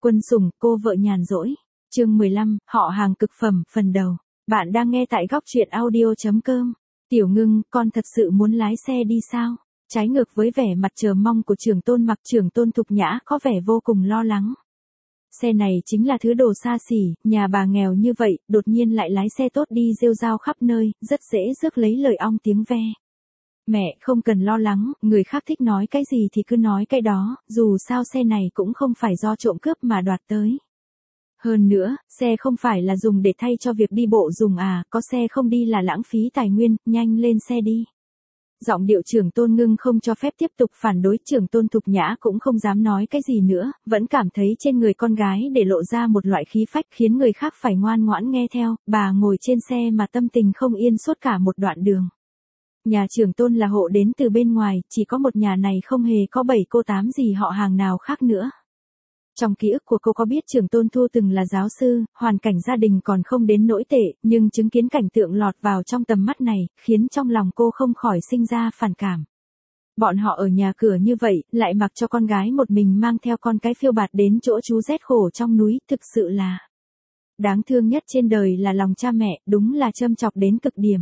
Quân sủng, cô vợ nhàn rỗi. Chương 15, họ hàng cực phẩm, phần đầu. Bạn đang nghe tại góc truyện audio.com. Tiểu Ngưng, con thật sự muốn lái xe đi sao? Trái ngược với vẻ mặt chờ mong của Trưởng Tôn Mặc, Trưởng Tôn Thục Nhã có vẻ vô cùng lo lắng. Xe này chính là thứ đồ xa xỉ, nhà bà nghèo như vậy, đột nhiên lại lái xe tốt đi rêu rao khắp nơi, rất dễ rước lấy lời ong tiếng ve. Mẹ, không cần lo lắng, người khác thích nói cái gì thì cứ nói cái đó, dù sao xe này cũng không phải do trộm cướp mà đoạt tới. Hơn nữa, xe không phải là dùng để thay cho việc đi bộ dùng à, có xe không đi là lãng phí tài nguyên, nhanh lên xe đi. Giọng điệu Trưởng Tôn Ngưng không cho phép tiếp tục phản đối, Trưởng Tôn Thục Nhã cũng không dám nói cái gì nữa, vẫn cảm thấy trên người con gái để lộ ra một loại khí phách khiến người khác phải ngoan ngoãn nghe theo, bà ngồi trên xe mà tâm tình không yên suốt cả một đoạn đường. Nhà Trưởng Tôn là hộ đến từ bên ngoài, chỉ có một nhà này không hề có 7 cô 8 gì họ hàng nào khác nữa. Trong ký ức của cô có biết Trưởng Tôn Thu từng là giáo sư, hoàn cảnh gia đình còn không đến nỗi tệ, nhưng chứng kiến cảnh tượng lọt vào trong tầm mắt này, khiến trong lòng cô không khỏi sinh ra phản cảm. Bọn họ ở nhà cửa như vậy, lại mặc cho con gái một mình mang theo con cái phiêu bạt đến chỗ chú rét khổ trong núi, thực sự là đáng thương nhất trên đời là lòng cha mẹ, đúng là châm chọc đến cực điểm.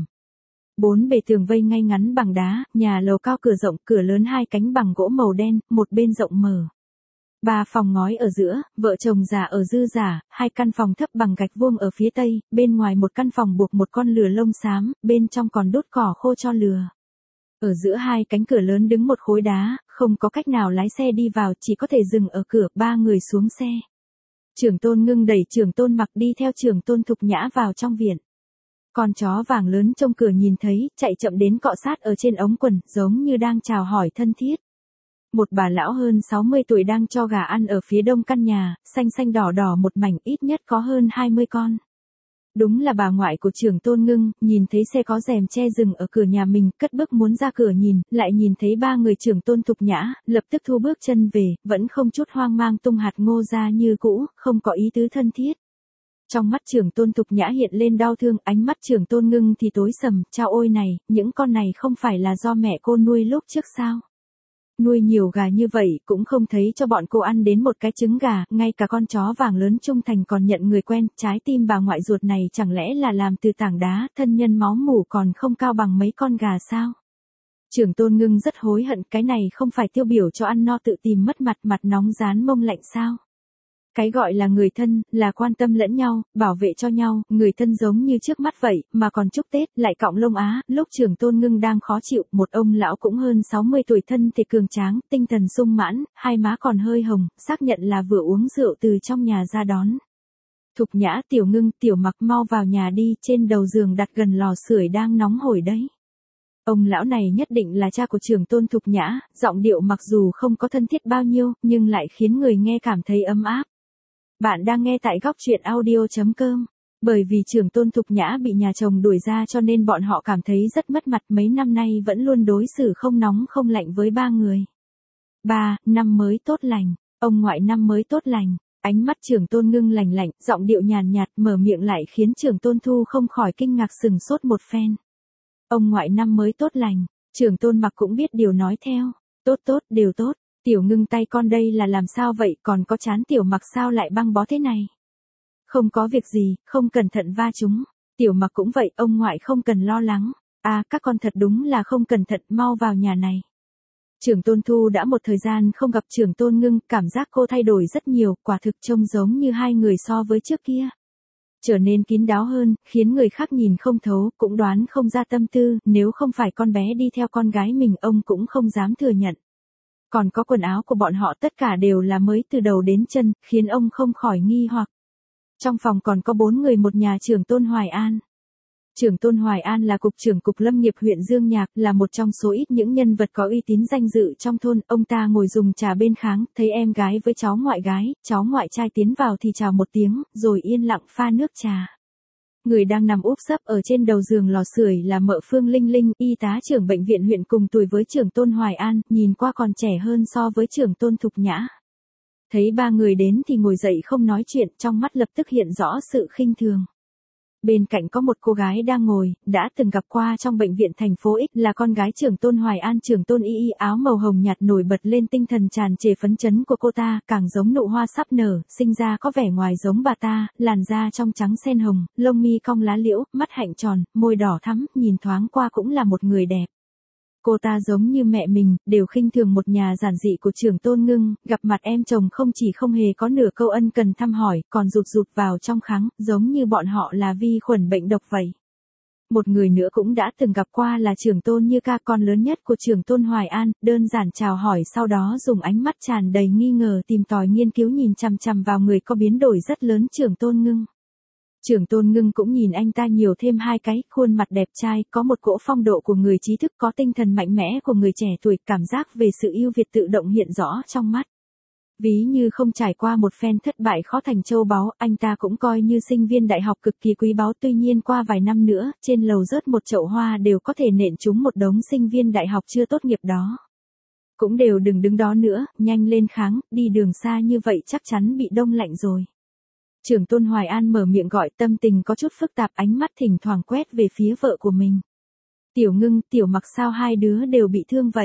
4 bề tường vây ngay ngắn bằng đá, nhà lầu cao cửa rộng, cửa lớn 2 cánh bằng gỗ màu đen, một bên rộng mở. 3 phòng ngói ở giữa, vợ chồng già ở dư giả, 2 căn phòng thấp bằng gạch vuông ở phía tây, bên ngoài một căn phòng buộc một con lừa lông xám, bên trong còn đốt cỏ khô cho lừa. Ở giữa 2 cánh cửa lớn đứng một khối đá, không có cách nào lái xe đi vào, chỉ có thể dừng ở cửa, 3 người xuống xe. Trưởng Tôn Ngưng đẩy Trưởng Tôn Mặc đi theo Trưởng Tôn Thục Nhã vào trong viện. Con chó vàng lớn trong cửa nhìn thấy, chạy chậm đến cọ sát ở trên ống quần, giống như đang chào hỏi thân thiết. Một bà lão hơn 60 tuổi đang cho gà ăn ở phía đông căn nhà, xanh xanh đỏ đỏ một mảnh, ít nhất có hơn 20 con. Đúng là bà ngoại của Trưởng Tôn Ngưng, nhìn thấy xe có rèm che dừng ở cửa nhà mình, cất bước muốn ra cửa nhìn, lại nhìn thấy 3 người Trưởng Tôn Thục Nhã, lập tức thu bước chân về, vẫn không chút hoang mang tung hạt ngô ra như cũ, không có ý tứ thân thiết. Trong mắt Trưởng Tôn Thục Nhã hiện lên đau thương, ánh mắt Trưởng Tôn Ngưng thì tối sầm, chao ôi này, những con này không phải là do mẹ cô nuôi lúc trước sao? Nuôi nhiều gà như vậy cũng không thấy cho bọn cô ăn đến một cái trứng gà, ngay cả con chó vàng lớn trung thành còn nhận người quen, trái tim bà ngoại ruột này chẳng lẽ là làm từ tảng đá, thân nhân máu mủ còn không cao bằng mấy con gà sao? Trưởng Tôn Ngưng rất hối hận, cái này không phải tiêu biểu cho ăn no tự tìm mất mặt, mặt nóng rán mông lạnh sao? Cái gọi là người thân, là quan tâm lẫn nhau, bảo vệ cho nhau, người thân giống như trước mắt vậy, mà còn chúc Tết, lại cọng lông á, lúc Trưởng Tôn Ngưng đang khó chịu, một ông lão cũng hơn 60 tuổi, thân thể cường tráng, tinh thần sung mãn, hai má còn hơi hồng, xác nhận là vừa uống rượu từ trong nhà ra đón. Thục Nhã, Tiểu Ngưng, Tiểu Mặc mau vào nhà đi, trên đầu giường đặt gần lò sưởi đang nóng hổi đấy. Ông lão này nhất định là cha của Trưởng Tôn Thục Nhã, giọng điệu mặc dù không có thân thiết bao nhiêu, nhưng lại khiến người nghe cảm thấy ấm áp. Bạn đang nghe tại góc truyện audio.com. Bởi vì Trưởng Tôn Thục Nhã bị nhà chồng đuổi ra cho nên bọn họ cảm thấy rất mất mặt, mấy năm nay vẫn luôn đối xử không nóng không lạnh với 3 người. 3, năm mới tốt lành, ông ngoại năm mới tốt lành, ánh mắt Trưởng Tôn Ngưng lành lạnh, giọng điệu nhàn nhạt mở miệng lại khiến Trưởng Tôn Thu không khỏi kinh ngạc sừng sốt một phen. Ông ngoại năm mới tốt lành, Trưởng Tôn Mặc cũng biết điều nói theo, tốt tốt, đều tốt. Tiểu Ngưng tay con đây là làm sao vậy, còn có chán Tiểu Mặc sao lại băng bó thế này? Không có việc gì, không cẩn thận va chúng. Tiểu Mặc cũng vậy, ông ngoại không cần lo lắng. À, các con thật đúng là không cẩn thận, mau vào nhà này. Trưởng Tôn Thu đã một thời gian không gặp Trưởng Tôn Ngưng, cảm giác cô thay đổi rất nhiều, quả thực trông giống như hai người so với trước kia. Trở nên kín đáo hơn, khiến người khác nhìn không thấu, cũng đoán không ra tâm tư, nếu không phải con bé đi theo con gái mình ông cũng không dám thừa nhận. Còn có quần áo của bọn họ tất cả đều là mới từ đầu đến chân, khiến ông không khỏi nghi hoặc. Trong phòng còn có 4 người một nhà Trưởng Tôn Hoài An. Trưởng Tôn Hoài An là cục trưởng cục lâm nghiệp huyện Dương Nhạc, là một trong số ít những nhân vật có uy tín danh dự trong thôn. Ông ta ngồi dùng trà bên kháng, thấy em gái với cháu ngoại gái, cháu ngoại trai tiến vào thì chào một tiếng, rồi yên lặng pha nước trà. Người đang nằm úp sấp ở trên đầu giường lò sưởi là mợ Phương Linh Linh, y tá trưởng bệnh viện huyện cùng tuổi với Trưởng Tôn Hoài An, nhìn qua còn trẻ hơn so với Trưởng Tôn Thục Nhã. Thấy 3 người đến thì ngồi dậy không nói chuyện, trong mắt lập tức hiện rõ sự khinh thường. Bên cạnh có một cô gái đang ngồi, đã từng gặp qua trong bệnh viện thành phố X, là con gái trưởng tôn Hoài An. Trưởng tôn Y Y áo màu hồng nhạt nổi bật lên tinh thần tràn trề phấn chấn của cô ta, càng giống nụ hoa sắp nở, sinh ra có vẻ ngoài giống bà ta, làn da trong trắng sen hồng, lông mi cong lá liễu, mắt hạnh tròn, môi đỏ thắm, nhìn thoáng qua cũng là một người đẹp. Cô ta giống như mẹ mình, đều khinh thường một nhà giản dị của trưởng tôn Ngưng, gặp mặt em chồng không chỉ không hề có nửa câu ân cần thăm hỏi, còn rụt rụt vào trong khắng, giống như bọn họ là vi khuẩn bệnh độc vậy. Một người nữa cũng đã từng gặp qua là trưởng tôn Như Ca, con lớn nhất của trưởng tôn Hoài An, đơn giản chào hỏi sau đó dùng ánh mắt tràn đầy nghi ngờ tìm tòi nghiên cứu nhìn chằm chằm vào người có biến đổi rất lớn trưởng tôn Ngưng. Trưởng tôn Ngưng cũng nhìn anh ta nhiều thêm hai cái, khuôn mặt đẹp trai, có một cỗ phong độ của người trí thức, có tinh thần mạnh mẽ của người trẻ tuổi, cảm giác về sự ưu việt tự động hiện rõ trong mắt. Ví như không trải qua một phen thất bại khó thành châu báu, anh ta cũng coi như sinh viên đại học cực kỳ quý báu. Tuy nhiên qua vài năm nữa, trên lầu rớt một chậu hoa đều có thể nện trúng một đống sinh viên đại học chưa tốt nghiệp đó. Cũng đều đừng đứng đó nữa, nhanh lên kháng, đi đường xa như vậy chắc chắn bị đông lạnh rồi. Trưởng tôn Hoài An mở miệng gọi, tâm tình có chút phức tạp, ánh mắt thỉnh thoảng quét về phía vợ của mình. Tiểu Ngưng, Tiểu Mặc sao hai đứa đều bị thương vậy?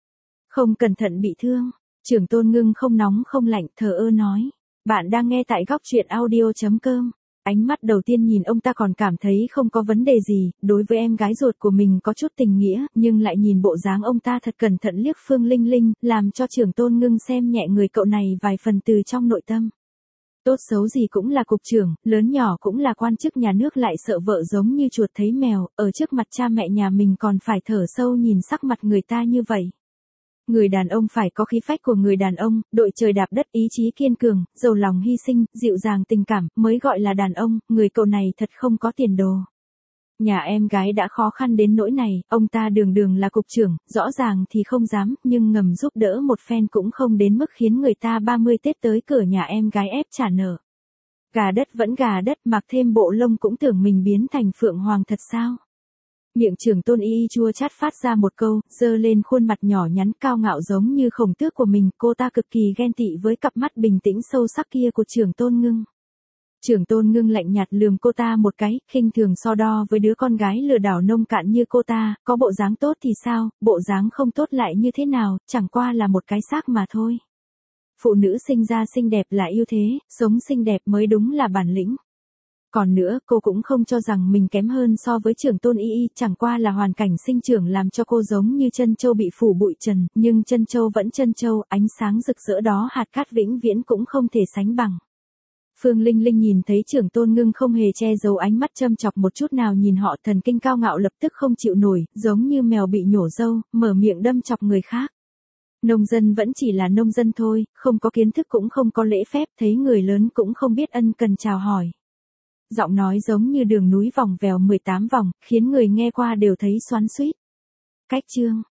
Không cẩn thận bị thương. Trưởng tôn Ngưng không nóng không lạnh, thờ ơ nói. Bạn đang nghe tại góc truyện audio.com. Ánh mắt đầu tiên nhìn ông ta còn cảm thấy không có vấn đề gì, đối với em gái ruột của mình có chút tình nghĩa, nhưng lại nhìn bộ dáng ông ta thật cẩn thận liếc Phương Linh Linh, làm cho trưởng tôn Ngưng xem nhẹ người cậu này vài phần từ trong nội tâm. Tốt xấu gì cũng là cục trưởng, lớn nhỏ cũng là quan chức nhà nước, lại sợ vợ giống như chuột thấy mèo, ở trước mặt cha mẹ nhà mình còn phải thở sâu nhìn sắc mặt người ta như vậy. Người đàn ông phải có khí phách của người đàn ông, đội trời đạp đất, ý chí kiên cường, giàu lòng hy sinh, dịu dàng tình cảm, mới gọi là đàn ông, người cậu này thật không có tiền đồ. Nhà em gái đã khó khăn đến nỗi này, ông ta đường đường là cục trưởng, rõ ràng thì không dám, nhưng ngầm giúp đỡ một phen cũng không đến mức khiến người ta 30 Tết tới cửa nhà em gái ép trả nợ. Gà đất vẫn gà đất, mặc thêm bộ lông cũng tưởng mình biến thành phượng hoàng thật sao? Miệng trưởng tôn Y Y chua chát phát ra một câu, giơ lên khuôn mặt nhỏ nhắn cao ngạo giống như khổng tước của mình, cô ta cực kỳ ghen tị với cặp mắt bình tĩnh sâu sắc kia của trưởng tôn Ngưng. Trưởng tôn Ngưng lạnh nhạt lườm cô ta một cái, khinh thường so đo với đứa con gái lừa đảo nông cạn như cô ta, có bộ dáng tốt thì sao, bộ dáng không tốt lại như thế nào, chẳng qua là một cái xác mà thôi. Phụ nữ sinh ra xinh đẹp là ưu thế, sống xinh đẹp mới đúng là bản lĩnh. Còn nữa, cô cũng không cho rằng mình kém hơn so với trưởng tôn Y Y, chẳng qua là hoàn cảnh sinh trưởng làm cho cô giống như chân châu bị phủ bụi trần, nhưng chân châu vẫn chân châu, ánh sáng rực rỡ đó hạt cát vĩnh viễn cũng không thể sánh bằng. Phương Linh Linh nhìn thấy trưởng tôn Ngưng không hề che giấu ánh mắt châm chọc một chút nào nhìn họ, thần kinh cao ngạo lập tức không chịu nổi, giống như mèo bị nhổ râu, mở miệng đâm chọc người khác. Nông dân vẫn chỉ là nông dân thôi, không có kiến thức cũng không có lễ phép, thấy người lớn cũng không biết ân cần chào hỏi. Giọng nói giống như đường núi vòng vèo 18 vòng, khiến người nghe qua đều thấy xoắn xuýt. Cách chương